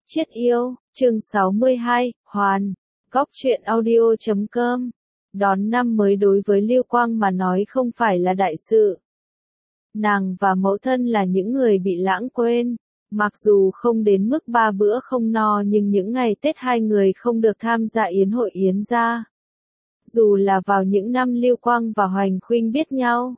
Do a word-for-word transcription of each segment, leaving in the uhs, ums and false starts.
Chiết yêu, chương sáu mươi hai, Hoàn, Góc truyện audio chấm com. Đón năm mới đối với Lưu Quang mà nói không phải là đại sự. Nàng và mẫu thân là những người bị lãng quên. Mặc dù không đến mức ba bữa không no nhưng những ngày Tết hai người không được tham gia yến hội yến gia. Dù là vào những năm Lưu Quang và Hoành Khuynh biết nhau.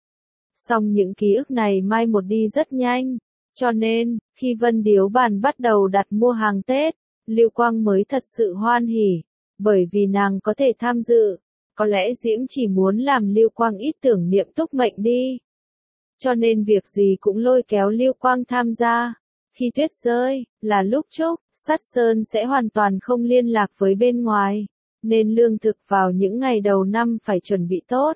Song những ký ức này mai một đi rất nhanh. Cho nên, khi Vân Điếu Bàn bắt đầu đặt mua hàng Tết, Lưu Quang mới thật sự hoan hỉ, bởi vì nàng có thể tham dự. Có lẽ Diễm chỉ muốn làm Lưu Quang ít tưởng niệm túc mệnh đi. Cho nên việc gì cũng lôi kéo Lưu Quang tham gia. Khi tuyết rơi, là lúc Trúc, Sắt Sơn sẽ hoàn toàn không liên lạc với bên ngoài, nên lương thực vào những ngày đầu năm phải chuẩn bị tốt.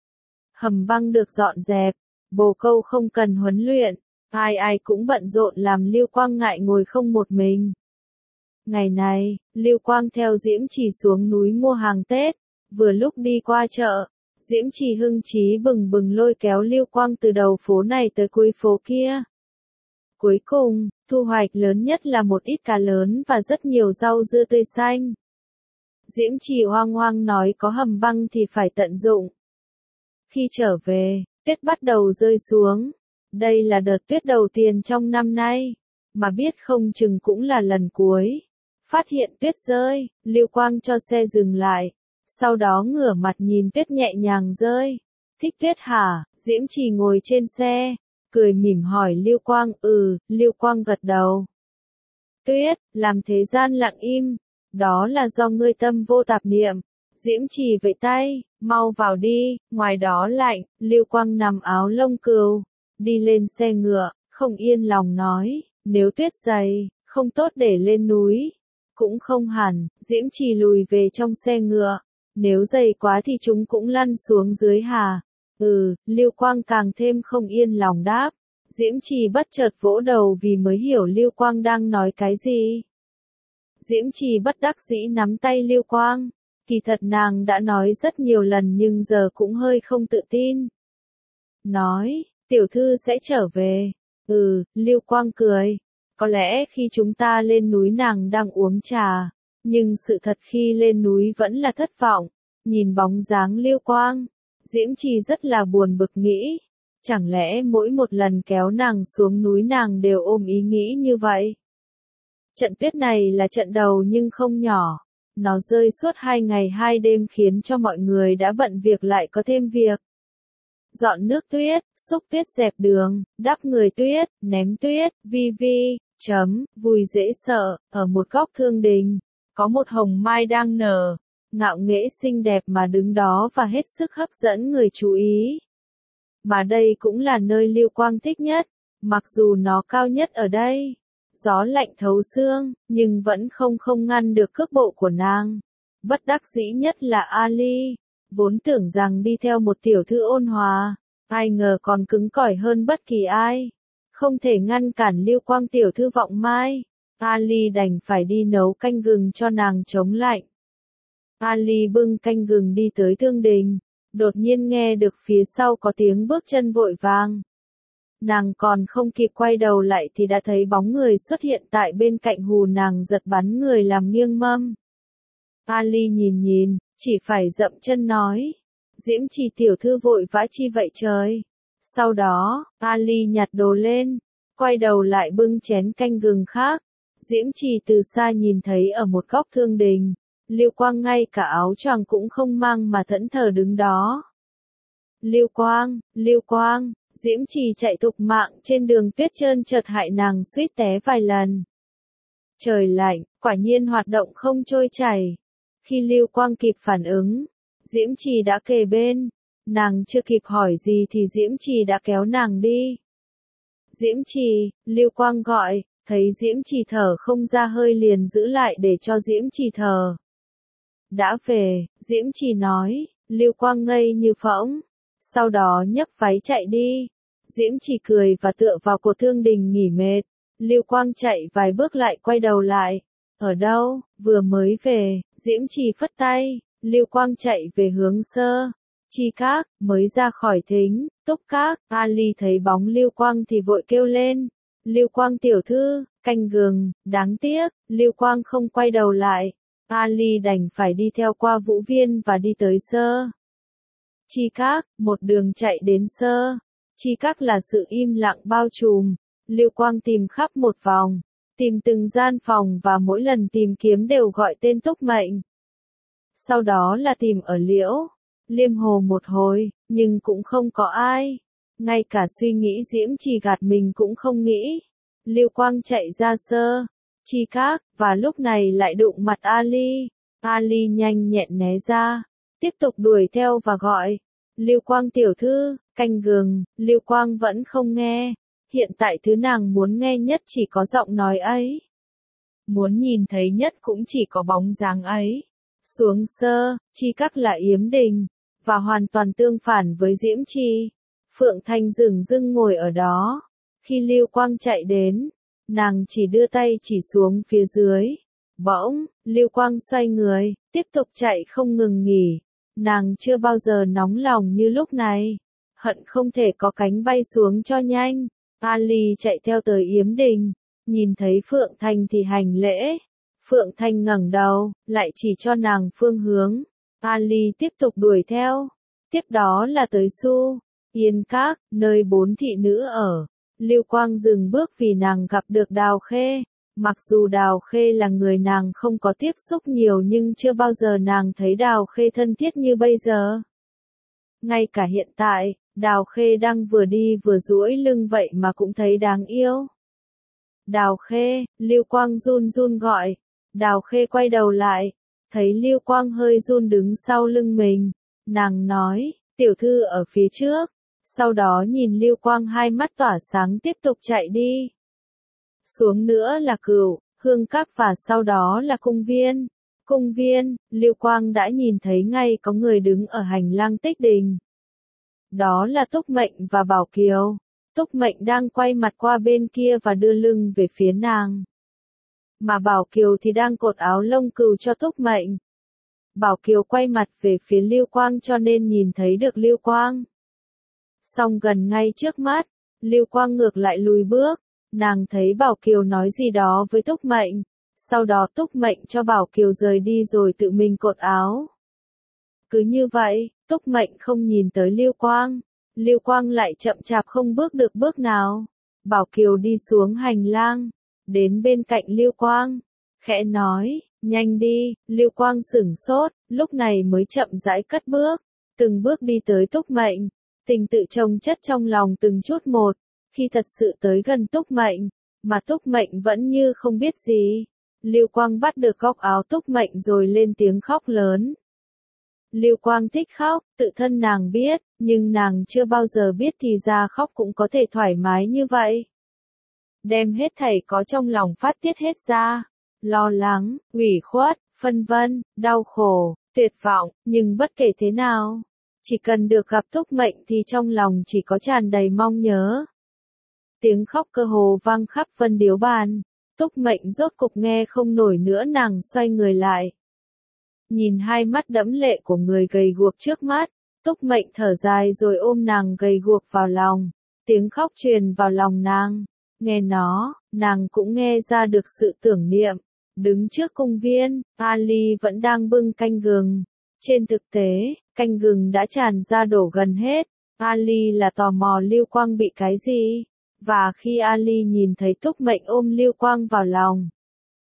Hầm băng được dọn dẹp, bồ câu không cần huấn luyện. Ai ai cũng bận rộn làm Lưu Quang ngại ngồi không một mình. Ngày này, Lưu Quang theo Diễm Chỉ xuống núi mua hàng Tết, vừa lúc đi qua chợ, Diễm Chỉ hưng chí bừng bừng lôi kéo Lưu Quang từ đầu phố này tới cuối phố kia. Cuối cùng, thu hoạch lớn nhất là một ít cá lớn và rất nhiều rau dưa tươi xanh. Diễm Chỉ hoang hoang nói có hầm băng thì phải tận dụng. Khi trở về, tuyết bắt đầu rơi xuống. Đây là đợt tuyết đầu tiên trong năm nay, mà biết không chừng cũng là lần cuối. Phát hiện tuyết rơi, Lưu Quang cho xe dừng lại, sau đó ngửa mặt nhìn tuyết nhẹ nhàng rơi. Thích tuyết hả? Diễm Chỉ ngồi trên xe, cười mỉm hỏi Lưu Quang. Ừ, Lưu Quang gật đầu. Tuyết, làm thế gian lặng im, đó là do ngươi tâm vô tạp niệm. Diễm Chỉ vẫy tay, mau vào đi, ngoài đó lạnh. Lưu Quang nằm áo lông cừu, đi lên xe ngựa, không yên lòng nói, nếu tuyết dày, không tốt để lên núi. Cũng không hẳn, Diễm Chỉ lùi về trong xe ngựa, nếu dày quá thì chúng cũng lăn xuống dưới hà. Ừ, Lưu Quang càng thêm không yên lòng đáp. Diễm Chỉ bất chợt vỗ đầu vì mới hiểu Lưu Quang đang nói cái gì. Diễm Chỉ bất đắc dĩ nắm tay Lưu Quang, kỳ thật nàng đã nói rất nhiều lần nhưng giờ cũng hơi không tự tin. Nói, tiểu thư sẽ trở về. Ừ, Lưu Quang cười. Có lẽ khi chúng ta lên núi nàng đang uống trà, nhưng sự thật khi lên núi vẫn là thất vọng. Nhìn bóng dáng Lưu Quang, Diễm Chỉ rất là buồn bực nghĩ. Chẳng lẽ mỗi một lần kéo nàng xuống núi nàng đều ôm ý nghĩ như vậy? Trận tuyết này là trận đầu nhưng không nhỏ. Nó rơi suốt hai ngày hai đêm khiến cho mọi người đã bận việc lại có thêm việc. Dọn nước tuyết, xúc tuyết dẹp đường, đắp người tuyết, ném tuyết, vi vi, chấm, vui dễ sợ, ở một góc thương đình, có một hồng mai đang nở, ngạo nghễ xinh đẹp mà đứng đó và hết sức hấp dẫn người chú ý. Mà đây cũng là nơi Lưu Quang thích nhất, mặc dù nó cao nhất ở đây. Gió lạnh thấu xương, nhưng vẫn không không ngăn được cước bộ của nàng. Bất đắc dĩ nhất là Ali. Vốn tưởng rằng đi theo một tiểu thư ôn hòa, ai ngờ còn cứng cỏi hơn bất kỳ ai. Không thể ngăn cản Lưu Quang tiểu thư vọng mai. Ali đành phải đi nấu canh gừng cho nàng chống lạnh. Ali bưng canh gừng đi tới thương đình, đột nhiên nghe được phía sau có tiếng bước chân vội vàng. Nàng còn không kịp quay đầu lại thì đã thấy bóng người xuất hiện tại bên cạnh hù nàng giật bắn người làm nghiêng mâm. Ali nhìn nhìn, chỉ phải dậm chân nói. Diễm Chỉ tiểu thư vội vã chi vậy trời. Sau đó, Ali nhặt đồ lên, quay đầu lại bưng chén canh gừng khác. Diễm Chỉ từ xa nhìn thấy ở một góc thương đình, Lưu Quang ngay cả áo choàng cũng không mang mà thẫn thờ đứng đó. Lưu Quang, Lưu Quang, Diễm Chỉ chạy thục mạng trên đường tuyết trơn chợt hại nàng suýt té vài lần. Trời lạnh, quả nhiên hoạt động không trôi chảy. Khi Lưu Quang kịp phản ứng, Diễm Chỉ đã kề bên. Nàng chưa kịp hỏi gì thì Diễm Chỉ đã kéo nàng đi. Diễm Chỉ, Lưu Quang gọi, thấy Diễm Chỉ thở không ra hơi liền giữ lại để cho Diễm Chỉ thở. Đã về, Diễm Chỉ nói, Lưu Quang ngây như phỗng. Sau đó nhấc váy chạy đi. Diễm Chỉ cười và tựa vào cột thương đình nghỉ mệt. Lưu Quang chạy vài bước lại quay đầu lại. Ở đâu? Vừa mới về. Diễm Chỉ phất tay. Lưu Quang chạy về hướng Sơ Chi Các, mới ra khỏi thính, Túc Các. Ali thấy bóng Lưu Quang thì vội kêu lên. Lưu Quang tiểu thư, canh gừng, đáng tiếc, Lưu Quang không quay đầu lại. Ali đành phải đi theo qua Vũ Viên và đi tới Sơ Chi Các, một đường chạy đến Sơ Chi Các là sự im lặng bao trùm. Lưu Quang tìm khắp một vòng, tìm từng gian phòng và mỗi lần tìm kiếm đều gọi tên Túc Mệnh. Sau đó là tìm ở Liễu Liêm Hồ một hồi, nhưng cũng không có ai. Ngay cả suy nghĩ Diễm Trì gạt mình cũng không nghĩ. Lưu Quang chạy ra Sơ Chi Các, và lúc này lại đụng mặt Ali. Ali nhanh nhẹn né ra, tiếp tục đuổi theo và gọi. Lưu Quang tiểu thư, canh gừng. Lưu Quang vẫn không nghe. Hiện tại thứ nàng muốn nghe nhất chỉ có giọng nói ấy. Muốn nhìn thấy nhất cũng chỉ có bóng dáng ấy. Xuống Sơ Chi Các là Yếm Đình, và hoàn toàn tương phản với Diễm Trì. Phượng Thanh dửng dưng ngồi ở đó. Khi Lưu Quang chạy đến, nàng chỉ đưa tay chỉ xuống phía dưới. Bỗng, Lưu Quang xoay người, tiếp tục chạy không ngừng nghỉ. Nàng chưa bao giờ nóng lòng như lúc này. Hận không thể có cánh bay xuống cho nhanh. Ali chạy theo tới Yếm Đình, nhìn thấy Phượng Thanh thì hành lễ. Phượng Thanh ngẩng đầu, lại chỉ cho nàng phương hướng. Ali tiếp tục đuổi theo. Tiếp đó là tới Su Yên Các, nơi bốn thị nữ ở. Lưu Quang dừng bước vì nàng gặp được Đào Khê. Mặc dù Đào Khê là người nàng không có tiếp xúc nhiều nhưng chưa bao giờ nàng thấy Đào Khê thân thiết như bây giờ. Ngay cả hiện tại, Đào Khê đang vừa đi vừa duỗi lưng vậy mà cũng thấy đáng yêu. Đào Khê, Lưu Quang run run gọi. Đào Khê quay đầu lại, thấy Lưu Quang hơi run đứng sau lưng mình. Nàng nói, tiểu thư ở phía trước. Sau đó nhìn Lưu Quang hai mắt tỏa sáng tiếp tục chạy đi. Xuống nữa là Cửu Hương Các và sau đó là Cung Viên. Cung Viên, Lưu Quang đã nhìn thấy ngay có người đứng ở hành lang Tích Đình. Đó là Túc Mệnh và Bảo Kiều. Túc Mệnh đang quay mặt qua bên kia và đưa lưng về phía nàng. Mà Bảo Kiều thì đang cột áo lông cừu cho Túc Mệnh. Bảo Kiều quay mặt về phía Lưu Quang cho nên nhìn thấy được Lưu Quang. Song gần ngay trước mắt, Lưu Quang ngược lại lùi bước. Nàng thấy Bảo Kiều nói gì đó với Túc Mệnh. Sau đó Túc Mệnh cho Bảo Kiều rời đi rồi tự mình cột áo. Cứ như vậy, Túc Mệnh không nhìn tới Lưu Quang. Lưu Quang lại chậm chạp không bước được bước nào. Bảo Kiều đi xuống hành lang, đến bên cạnh Lưu Quang, khẽ nói, nhanh đi. Lưu Quang sửng sốt, lúc này mới chậm rãi cất bước, từng bước đi tới Túc Mệnh. Tình tự chồng chất trong lòng từng chút một. Khi thật sự tới gần Túc Mệnh, mà Túc Mệnh vẫn như không biết gì. Lưu Quang bắt được góc áo Túc Mệnh rồi lên tiếng khóc lớn. Lưu Quang thích khóc, tự thân nàng biết, nhưng nàng chưa bao giờ biết thì ra khóc cũng có thể thoải mái như vậy. Đem hết thảy có trong lòng phát tiết hết ra. Lo lắng, ủy khuất, phân vân, đau khổ, tuyệt vọng, nhưng bất kể thế nào, chỉ cần được gặp Túc Mệnh thì trong lòng chỉ có tràn đầy mong nhớ. Tiếng khóc cơ hồ vang khắp Vân Điếu Bàn. Túc Mệnh rốt cục nghe không nổi nữa, nàng xoay người lại. Nhìn hai mắt đẫm lệ của người gầy guộc trước mắt, Túc Mệnh thở dài rồi ôm nàng gầy guộc vào lòng. Tiếng khóc truyền vào lòng nàng. Nghe nó, nàng cũng nghe ra được sự tưởng niệm. Đứng trước cung viên, Ali vẫn đang bưng canh gừng. Trên thực tế, canh gừng đã tràn ra đổ gần hết. Ali là tò mò Lưu Quang bị cái gì. Và khi Ali nhìn thấy Túc Mệnh ôm Lưu Quang vào lòng,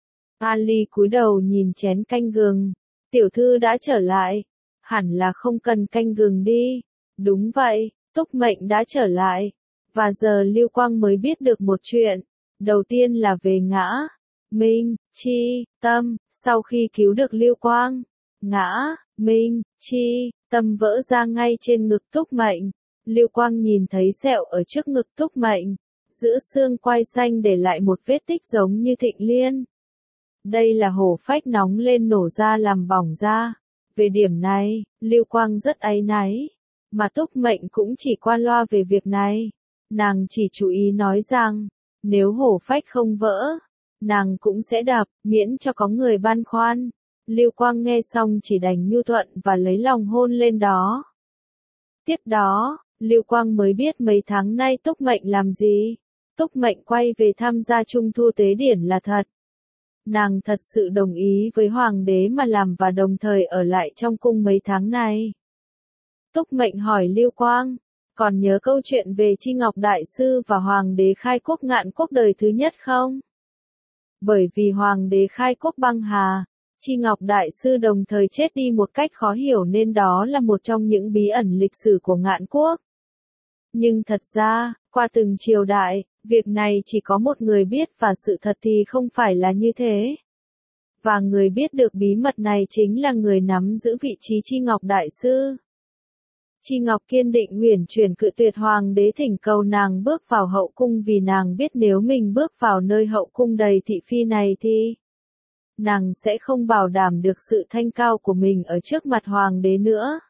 Ali cúi đầu nhìn chén canh gừng. Tiểu thư đã trở lại. Hẳn là không cần canh gừng đi. Đúng vậy, Túc Mệnh đã trở lại. Và giờ Lưu Quang mới biết được một chuyện. Đầu tiên là về Ngã Minh Chi Tâm. Sau khi cứu được Lưu Quang, Ngã Minh Chi Tâm vỡ ra ngay trên ngực Túc Mệnh. Lưu Quang nhìn thấy sẹo ở trước ngực Túc Mệnh, giữa xương quai xanh để lại một vết tích giống như Thịnh Liên. Đây là hổ phách nóng lên nổ ra làm bỏng da. Về điểm này, Lưu Quang rất áy náy. Mà Túc Mệnh cũng chỉ qua loa về việc này. Nàng chỉ chú ý nói rằng, nếu hổ phách không vỡ, nàng cũng sẽ đập, miễn cho có người băn khoăn. Lưu Quang nghe xong chỉ đành nhu thuận và lấy lòng hôn lên đó. Tiếp đó, Lưu Quang mới biết mấy tháng nay Túc Mệnh làm gì. Túc Mệnh quay về tham gia trung thu tế điển là thật. Nàng thật sự đồng ý với hoàng đế mà làm và đồng thời ở lại trong cung mấy tháng này. Túc Mệnh hỏi Lưu Quang, còn nhớ câu chuyện về Chi Ngọc Đại Sư và hoàng đế khai quốc Ngạn Quốc đời thứ nhất không? Bởi vì hoàng đế khai quốc băng hà, Chi Ngọc Đại Sư đồng thời chết đi một cách khó hiểu nên đó là một trong những bí ẩn lịch sử của Ngạn Quốc. Nhưng thật ra, qua từng triều đại, việc này chỉ có một người biết và sự thật thì không phải là như thế. Và người biết được bí mật này chính là người nắm giữ vị trí Chi Ngọc Đại Sư. Chi Ngọc kiên định uyển chuyển cự tuyệt hoàng đế thỉnh cầu nàng bước vào hậu cung vì nàng biết nếu mình bước vào nơi hậu cung đầy thị phi này thì nàng sẽ không bảo đảm được sự thanh cao của mình ở trước mặt hoàng đế nữa.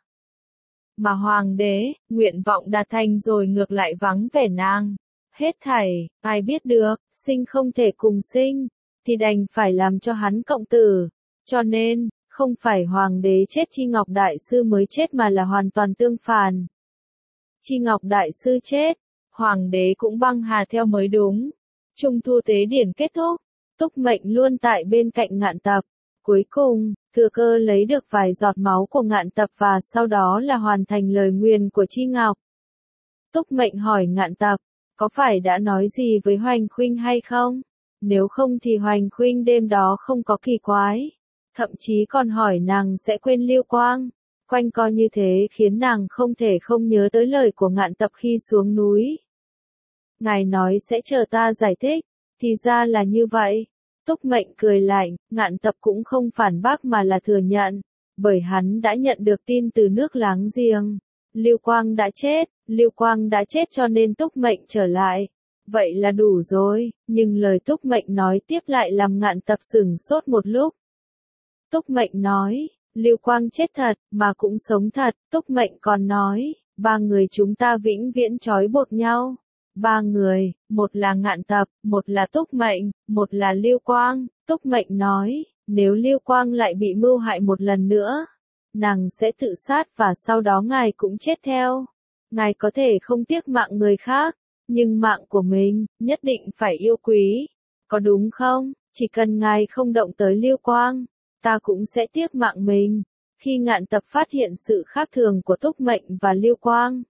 Mà hoàng đế, nguyện vọng đạt thành rồi ngược lại vắng vẻ nàng. Hết thảy, ai biết được, sinh không thể cùng sinh, thì đành phải làm cho hắn cộng tử. Cho nên, không phải hoàng đế chết Chi Ngọc Đại Sư mới chết mà là hoàn toàn tương phản. Chi Ngọc Đại Sư chết, hoàng đế cũng băng hà theo mới đúng. Trung thu tế điển kết thúc, Túc Mệnh luôn tại bên cạnh Ngạn Tập. Cuối cùng, thừa cơ lấy được vài giọt máu của Ngạn Tập và sau đó là hoàn thành lời nguyền của Chi Ngọc. Túc Mệnh hỏi Ngạn Tập, có phải đã nói gì với Hoành Khuynh hay không? Nếu không thì Hoành Khuynh đêm đó không có kỳ quái. Thậm chí còn hỏi nàng sẽ quên Lưu Quang. Quanh co như thế khiến nàng không thể không nhớ tới lời của Ngạn Tập khi xuống núi. Ngài nói sẽ chờ ta giải thích, thì ra là như vậy. Túc Mệnh cười lạnh, Ngạn Tập cũng không phản bác mà là thừa nhận, bởi hắn đã nhận được tin từ nước láng giềng. Lưu Quang đã chết, Lưu Quang đã chết cho nên Túc Mệnh trở lại. Vậy là đủ rồi, nhưng lời Túc Mệnh nói tiếp lại làm Ngạn Tập sửng sốt một lúc. Túc Mệnh nói, Lưu Quang chết thật, mà cũng sống thật. Túc Mệnh còn nói, ba người chúng ta vĩnh viễn trói buộc nhau. Ba người, một là Ngạn Tập, một là Túc Mệnh, một là Lưu Quang. Túc Mệnh nói, nếu Lưu Quang lại bị mưu hại một lần nữa, nàng sẽ tự sát và sau đó ngài cũng chết theo. Ngài có thể không tiếc mạng người khác, nhưng mạng của mình, nhất định phải yêu quý. Có đúng không? Chỉ cần ngài không động tới Lưu Quang, ta cũng sẽ tiếc mạng mình. Khi Ngạn Tập phát hiện sự khác thường của Túc Mệnh và Lưu Quang,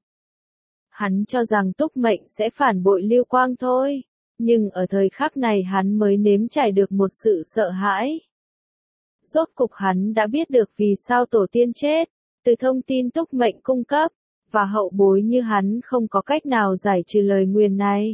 hắn cho rằng Túc Mệnh sẽ phản bội Lưu Quang thôi, nhưng ở thời khắc này hắn mới nếm trải được một sự sợ hãi. Rốt cục hắn đã biết được vì sao tổ tiên chết, từ thông tin Túc Mệnh cung cấp, và hậu bối như hắn không có cách nào giải trừ lời nguyền này.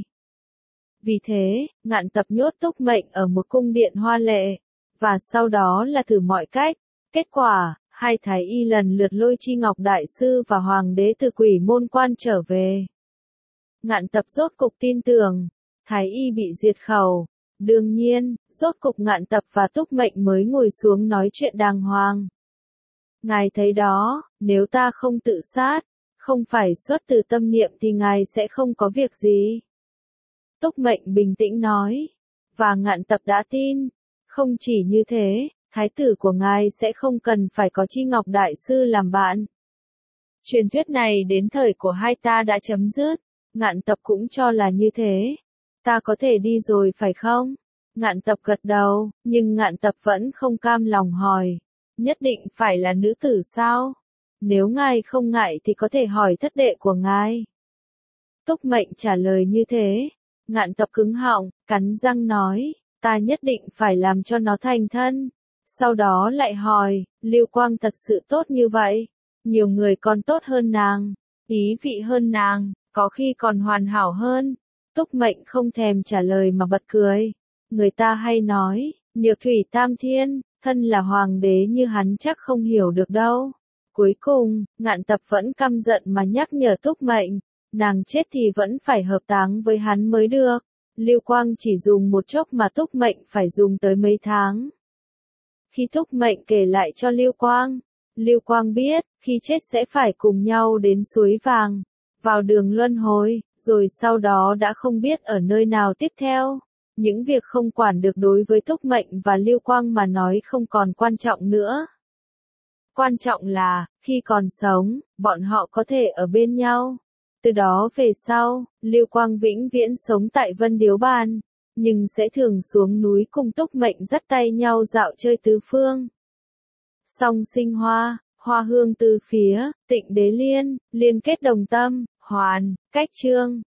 Vì thế, Ngạn Tập nhốt Túc Mệnh ở một cung điện hoa lệ, và sau đó là thử mọi cách. Kết quả, hai thái y lần lượt lôi Chi Ngọc Đại Sư và hoàng đế từ Quỷ Môn Quan trở về. Ngạn Tập rốt cục tin tưởng, thái y bị diệt khẩu. Đương nhiên, rốt cục Ngạn Tập và Túc Mệnh mới ngồi xuống nói chuyện đàng hoàng. Ngài thấy đó, nếu ta không tự sát, không phải xuất từ tâm niệm thì ngài sẽ không có việc gì. Túc Mệnh bình tĩnh nói, và Ngạn Tập đã tin. Không chỉ như thế, thái tử của ngài sẽ không cần phải có Chi Ngọc Đại Sư làm bạn. Truyền thuyết này đến thời của hai ta đã chấm dứt. Ngạn Tập cũng cho là như thế. Ta có thể đi rồi phải không? Ngạn Tập gật đầu, nhưng Ngạn Tập vẫn không cam lòng hỏi. Nhất định phải là nữ tử sao? Nếu ngài không ngại thì có thể hỏi thất đệ của ngài. Túc Mệnh trả lời như thế. Ngạn Tập cứng họng, cắn răng nói, ta nhất định phải làm cho nó thành thân. Sau đó lại hỏi, Lưu Quang thật sự tốt như vậy? Nhiều người còn tốt hơn nàng, ý vị hơn nàng, có khi còn hoàn hảo hơn. Túc Mệnh không thèm trả lời mà bật cười. Người ta hay nói, Nhược Thủy Tam Thiên, thân là hoàng đế như hắn chắc không hiểu được đâu. Cuối cùng, Ngạn Tập vẫn căm giận mà nhắc nhở Túc Mệnh, nàng chết thì vẫn phải hợp táng với hắn mới được. Lưu Quang chỉ dùng một chốc mà Túc Mệnh phải dùng tới mấy tháng. Khi Túc Mệnh kể lại cho Lưu Quang, Lưu Quang biết, khi chết sẽ phải cùng nhau đến suối vàng, vào đường luân hồi, rồi sau đó đã không biết ở nơi nào tiếp theo. Những việc không quản được đối với Túc Mệnh và Lưu Quang mà nói không còn quan trọng nữa. Quan trọng là, khi còn sống, bọn họ có thể ở bên nhau. Từ đó về sau, Lưu Quang vĩnh viễn sống tại Vân Điếu Bàn, nhưng sẽ thường xuống núi cùng Túc Mệnh dắt tay nhau dạo chơi tứ phương. Song Sinh Hoa, Hoa Hương Tứ Phía, Tịnh Đế Liên, liên kết đồng tâm, hoàn, cách chương.